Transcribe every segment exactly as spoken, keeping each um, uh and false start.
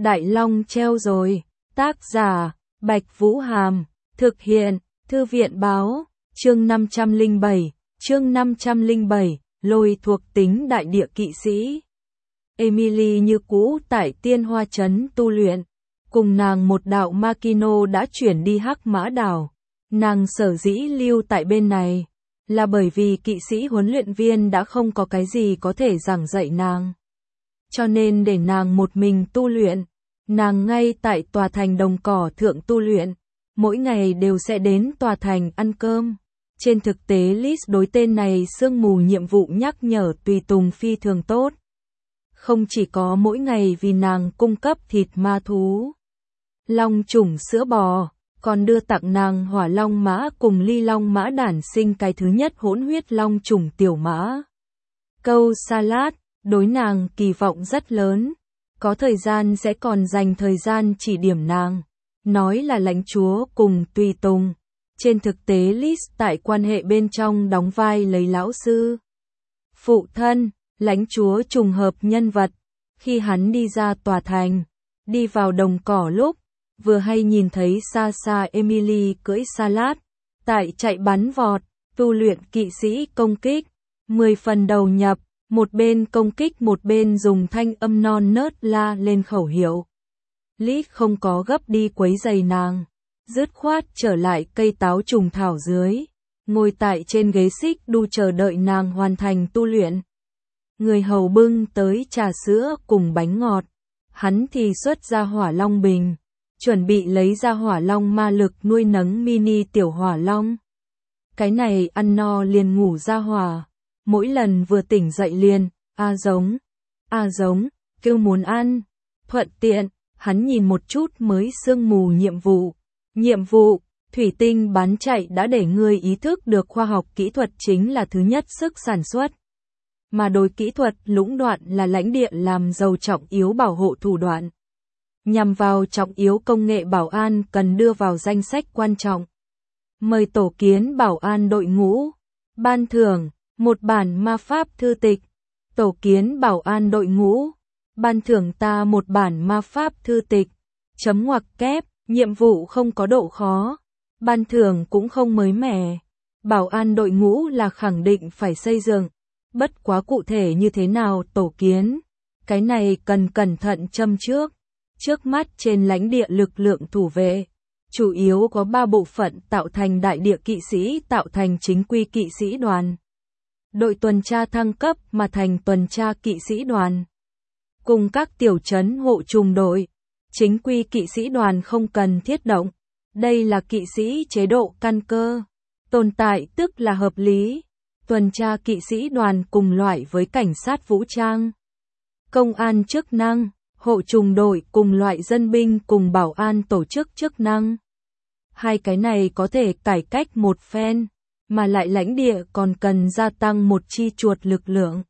Đại Long treo rồi. Tác giả, Bạch Vũ Hàm. Thực hiện, Thư viện báo. Chương năm trăm lẻ bảy. Chương năm trăm lẻ bảy. Lôi thuộc tính đại địa kỵ sĩ. Emily như cũ tại Tiên Hoa Trấn tu luyện. Cùng nàng một đạo Makino đã chuyển đi Hắc Mã Đảo. Nàng sở dĩ lưu tại bên này là bởi vì kỵ sĩ huấn luyện viên đã không có cái gì có thể giảng dạy nàng. Cho nên để nàng một mình tu luyện. Nàng ngay tại tòa thành đồng cỏ thượng tu luyện. Mỗi ngày đều sẽ đến tòa thành ăn cơm. Trên thực tế Liz đối tên này sương mù nhiệm vụ nhắc nhở tùy tùng phi thường tốt. Không chỉ có mỗi ngày vì nàng cung cấp thịt ma thú, long chủng sữa bò, còn đưa tặng nàng hỏa long mã cùng ly long mã đản sinh cái thứ nhất hỗn huyết long chủng tiểu mã. Câu salad, đối nàng kỳ vọng rất lớn. Có thời gian sẽ còn dành thời gian chỉ điểm nàng. Nói là lãnh chúa cùng tùy tùng. Trên thực tế Liz tại quan hệ bên trong đóng vai lấy lão sư. Phụ thân, lãnh chúa trùng hợp nhân vật. Khi hắn đi ra tòa thành, đi vào đồng cỏ lúc, vừa hay nhìn thấy xa xa Emily cưỡi salad, tại chạy bắn vọt, tu luyện kỵ sĩ công kích, mười phần đầu nhập, một bên công kích một bên dùng thanh âm non nớt la lên khẩu hiệu. Liz không có gấp đi quấy giày nàng, dứt khoát trở lại cây táo trùng thảo dưới, ngồi tại trên ghế xích đu chờ đợi nàng hoàn thành tu luyện. Người hầu bưng tới trà sữa cùng bánh ngọt, hắn thì xuất ra hỏa long bình, chuẩn bị lấy ra hỏa long ma lực nuôi nấng mini tiểu hỏa long. Cái này ăn no liền ngủ ra hỏa, mỗi lần vừa tỉnh dậy liền, a giống, a giống, kêu muốn ăn. Thuận tiện, hắn nhìn một chút mới sương mù nhiệm vụ. Nhiệm vụ, thủy tinh bán chạy đã để ngươi ý thức được khoa học kỹ thuật chính là thứ nhất sức sản xuất. Mà đối kỹ thuật lũng đoạn là lãnh địa làm giàu trọng yếu bảo hộ thủ đoạn. Nhằm vào trọng yếu công nghệ bảo an cần đưa vào danh sách quan trọng. Mời tổ kiến bảo an đội ngũ. Ban thưởng, một bản ma pháp thư tịch. Tổ kiến bảo an đội ngũ. Ban thưởng ta một bản ma pháp thư tịch. Chấm ngoặc kép, nhiệm vụ không có độ khó. Ban thưởng cũng không mới mẻ. Bảo an đội ngũ là khẳng định phải xây dựng. Bất quá cụ thể như thế nào tổ kiến. Cái này cần cẩn thận châm trước. Trước mắt trên lãnh địa lực lượng thủ vệ, chủ yếu có ba bộ phận tạo thành đại địa kỵ sĩ tạo thành chính quy kỵ sĩ đoàn. Đội tuần tra thăng cấp mà thành tuần tra kỵ sĩ đoàn. Cùng các tiểu trấn hộ trùng đội. Chính quy kỵ sĩ đoàn không cần thiết động. Đây là kỵ sĩ chế độ căn cơ. Tồn tại tức là hợp lý. Tuần tra kỵ sĩ đoàn cùng loại với cảnh sát vũ trang. Công an chức năng. Hộ trùng đội cùng loại dân binh cùng bảo an tổ chức chức năng. Hai cái này có thể cải cách một phen, mà lại lãnh địa còn cần gia tăng một chi chuột lực lượng.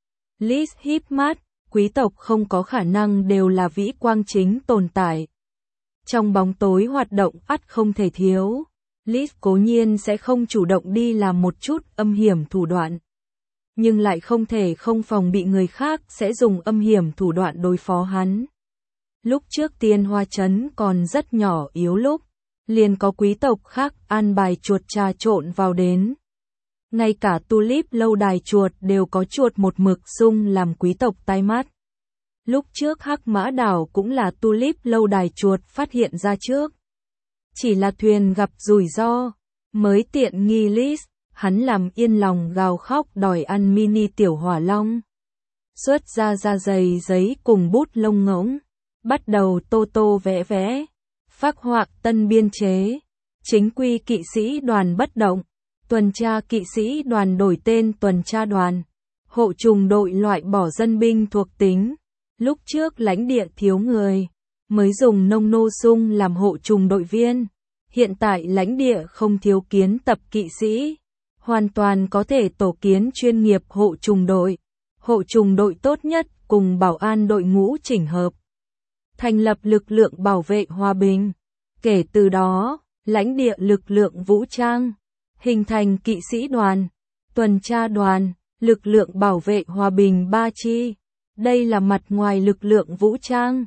Liz híp mắt, quý tộc không có khả năng đều là vĩ quang chính tồn tại. Trong bóng tối hoạt động ắt không thể thiếu. Liz cố nhiên sẽ không chủ động đi làm một chút âm hiểm thủ đoạn. Nhưng lại không thể không phòng bị người khác sẽ dùng âm hiểm thủ đoạn đối phó hắn. Lúc trước Tiên Hoa Trấn còn rất nhỏ yếu lúc, liền có quý tộc khác an bài chuột trà trộn vào đến. Ngay cả Tulip lâu đài chuột đều có chuột một mực sung làm quý tộc tai mắt. Lúc trước Hắc Mã Đảo cũng là Tulip lâu đài chuột phát hiện ra trước. Chỉ là thuyền gặp rủi ro, mới tiện nghi Liz. Hắn làm yên lòng gào khóc đòi ăn mini tiểu hỏa long. Xuất ra da dày giấy cùng bút lông ngỗng. Bắt đầu tô tô vẽ vẽ. Phác họa tân biên chế. Chính quy kỵ sĩ đoàn bất động. Tuần tra kỵ sĩ đoàn đổi tên tuần tra đoàn. Hộ trùng đội loại bỏ dân binh thuộc tính. Lúc trước lãnh địa thiếu người. Mới dùng nông nô sung làm hộ trùng đội viên. Hiện tại lãnh địa không thiếu kiến tập kỵ sĩ. Hoàn toàn có thể tổ kiến chuyên nghiệp hộ trùng đội. Hộ trùng đội tốt nhất cùng bảo an đội ngũ chỉnh hợp. Thành lập lực lượng bảo vệ hòa bình. Kể từ đó, lãnh địa lực lượng vũ trang. Hình thành kỵ sĩ đoàn, tuần tra đoàn, lực lượng bảo vệ hòa bình ba chi. Đây là mặt ngoài lực lượng vũ trang.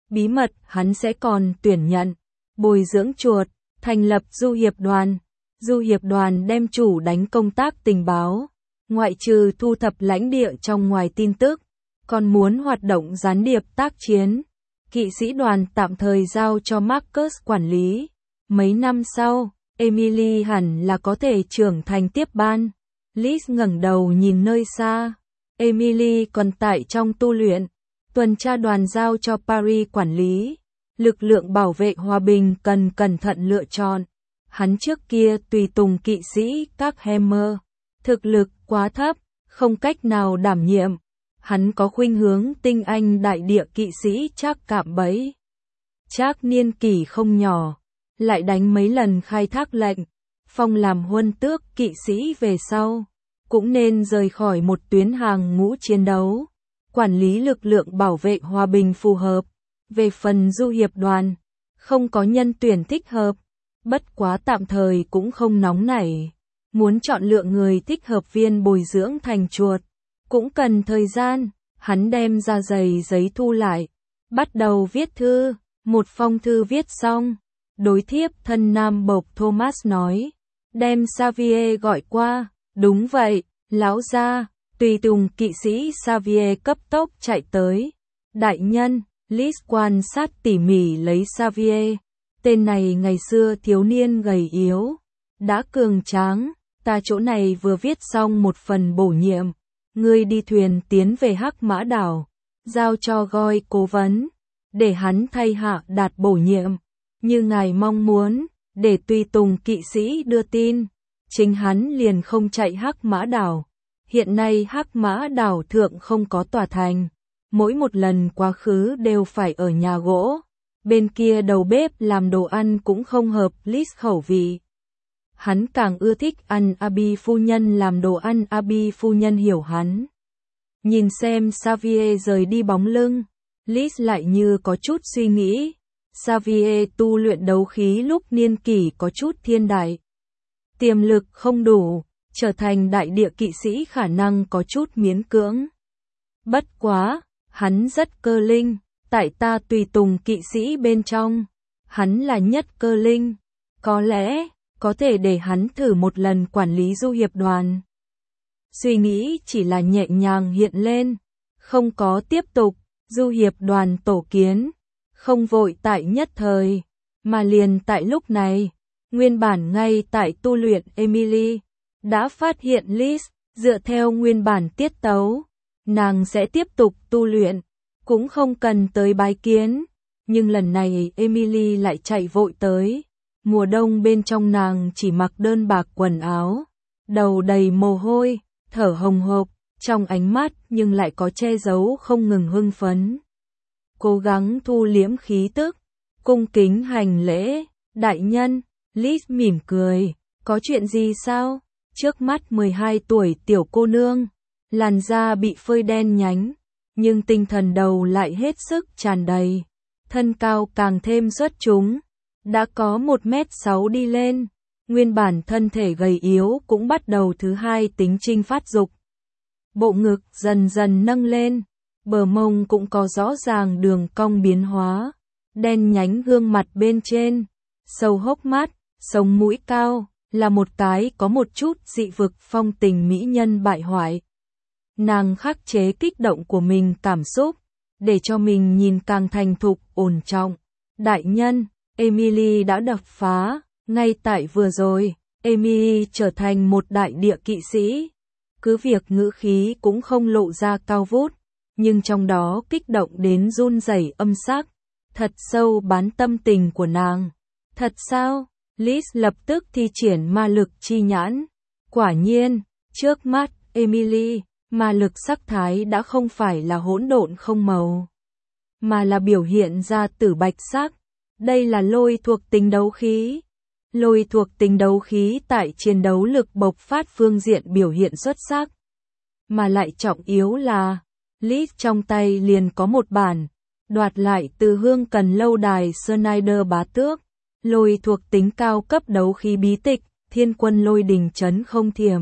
bí mật hắn sẽ còn tuyển nhận, bồi dưỡng chuột, thành lập du hiệp đoàn. Du hiệp đoàn đem chủ đánh công tác tình báo, ngoại trừ thu thập lãnh địa trong ngoài tin tức, còn muốn hoạt động gián điệp tác chiến. Kỵ sĩ đoàn tạm thời giao cho Marcus quản lý. Mấy năm sau, Emily hẳn là có thể trưởng thành tiếp ban. Liz ngẩng đầu nhìn nơi xa. Emily còn tại trong tu luyện. Tuần tra đoàn giao cho Paris quản lý. Lực lượng bảo vệ hòa bình cần cẩn thận lựa chọn. Hắn trước kia tùy tùng kỵ sĩ các Hammer. Thực lực quá thấp, không cách nào đảm nhiệm. Hắn có khuynh hướng tinh anh đại địa kỵ sĩ chắc cạm bẫy. Chắc niên kỷ không nhỏ, lại đánh mấy lần khai thác lệnh, phong làm huân tước kỵ sĩ về sau, cũng nên rời khỏi một tuyến hàng ngũ chiến đấu, quản lý lực lượng bảo vệ hòa bình phù hợp. Về phần du hiệp đoàn, không có nhân tuyển thích hợp, bất quá tạm thời cũng không nóng nảy, muốn chọn lựa người thích hợp viên bồi dưỡng thành chuột, cũng cần thời gian. Hắn đem ra giày giấy thu lại, bắt đầu viết thư. Một phong thư viết xong, đối thiếp thân nam bộc Thomas nói, đem Xavier gọi qua. Đúng vậy, lão gia. Tùy tùng kỵ sĩ Xavier cấp tốc chạy tới. Đại nhân, Liz quan sát tỉ mỉ lấy Xavier. Tên này ngày xưa thiếu niên gầy yếu, đã cường tráng. Ta chỗ này vừa viết xong một phần bổ nhiệm. Ngươi đi thuyền tiến về Hắc Mã Đảo, giao cho Goi cố vấn, để hắn thay Hạ Đạt bổ nhiệm, như ngài mong muốn, để tùy tùng kỵ sĩ đưa tin. Chính hắn liền không chạy Hắc Mã Đảo. Hiện nay Hắc Mã Đảo thượng không có tòa thành, mỗi một lần quá khứ đều phải ở nhà gỗ. Bên kia đầu bếp làm đồ ăn cũng không hợp Liz khẩu vị. Hắn càng ưa thích ăn Abi phu nhân làm đồ ăn. Abi phu nhân hiểu hắn. Nhìn xem Xavier rời đi bóng lưng, Liz lại như có chút suy nghĩ. Xavier tu luyện đấu khí lúc niên kỷ có chút thiên đại. Tiềm lực không đủ, trở thành đại địa kỵ sĩ khả năng có chút miễn cưỡng. Bất quá, hắn rất cơ linh, tại ta tùy tùng kỵ sĩ bên trong, hắn là nhất cơ linh. Có lẽ có thể để hắn thử một lần quản lý du hiệp đoàn. Suy nghĩ chỉ là nhẹ nhàng hiện lên, không có tiếp tục. Du hiệp đoàn tổ kiến, không vội tại nhất thời, mà liền tại lúc này. Nguyên bản ngay tại tu luyện Emily đã phát hiện Liz, dựa theo nguyên bản tiết tấu, nàng sẽ tiếp tục tu luyện, cũng không cần tới bái kiến. Nhưng lần này Emily lại chạy vội tới. Mùa đông bên trong nàng chỉ mặc đơn bạc quần áo, đầu đầy mồ hôi, thở hồng hộc, trong ánh mắt nhưng lại có che giấu không ngừng hưng phấn. Cố gắng thu liễm khí tức, cung kính hành lễ. Đại nhân, Liz mỉm cười, có chuyện gì sao? Trước mắt mười hai tuổi tiểu cô nương, làn da bị phơi đen nhánh, nhưng tinh thần đầu lại hết sức tràn đầy, thân cao càng thêm xuất chúng. Đã có một mét sáu đi lên, nguyên bản thân thể gầy yếu cũng bắt đầu thứ hai tính trinh phát dục. Bộ ngực dần dần nâng lên, bờ mông cũng có rõ ràng đường cong biến hóa, đen nhánh gương mặt bên trên, sâu hốc mắt, sống mũi cao, là một cái có một chút dị vực phong tình mỹ nhân bại hoại. Nàng khắc chế kích động của mình cảm xúc, để cho mình nhìn càng thành thục, ổn trọng. Đại nhân, Emily đã đập phá, ngay tại vừa rồi, Emily trở thành một đại địa kỵ sĩ. Cứ việc ngữ khí cũng không lộ ra cao vút, nhưng trong đó kích động đến run rẩy âm sắc, thật sâu bán tâm tình của nàng. Thật sao? Liz lập tức thi triển ma lực chi nhãn. Quả nhiên, trước mắt Emily, ma lực sắc thái đã không phải là hỗn độn không màu, mà là biểu hiện ra tử bạch sắc. Đây là lôi thuộc tính đấu khí. Lôi thuộc tính đấu khí tại chiến đấu lực bộc phát phương diện biểu hiện xuất sắc. Mà lại trọng yếu là, Liz trong tay liền có một bản, đoạt lại từ Hương Cần lâu đài Snyder bá tước. Lôi thuộc tính cao cấp đấu khí bí tịch, Thiên Quân Lôi Đình Trấn Không Thiểm.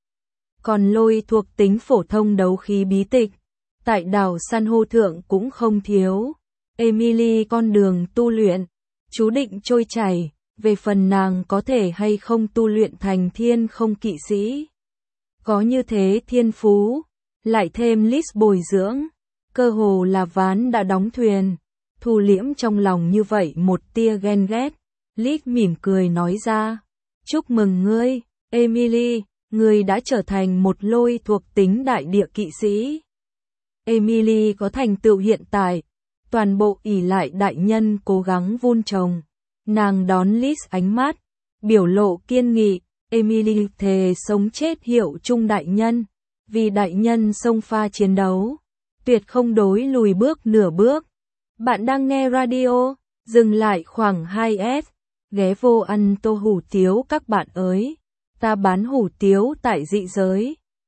Còn lôi thuộc tính phổ thông đấu khí bí tịch, tại đảo san hô thượng cũng không thiếu. Emily con đường tu luyện, chú định trôi chảy, về phần nàng có thể hay không tu luyện thành thiên không kỵ sĩ. Có như thế thiên phú, lại thêm Liz bồi dưỡng, cơ hồ là ván đã đóng thuyền, thu liễm trong lòng như vậy một tia ghen ghét. Liz mỉm cười nói ra, chúc mừng ngươi, Emily, ngươi đã trở thành một lôi thuộc tính đại địa kỵ sĩ. Emily có thành tựu hiện tại, toàn bộ ỷ lại đại nhân cố gắng vun trồng. Nàng đón Liz ánh mắt, biểu lộ kiên nghị, Emily thề sống chết hiệu chung đại nhân, vì đại nhân xông pha chiến đấu, tuyệt không đối lùi bước nửa bước. Bạn đang nghe radio, dừng lại khoảng hai s, ghé vô ăn tô hủ tiếu các bạn ơi, ta bán hủ tiếu tại dị giới.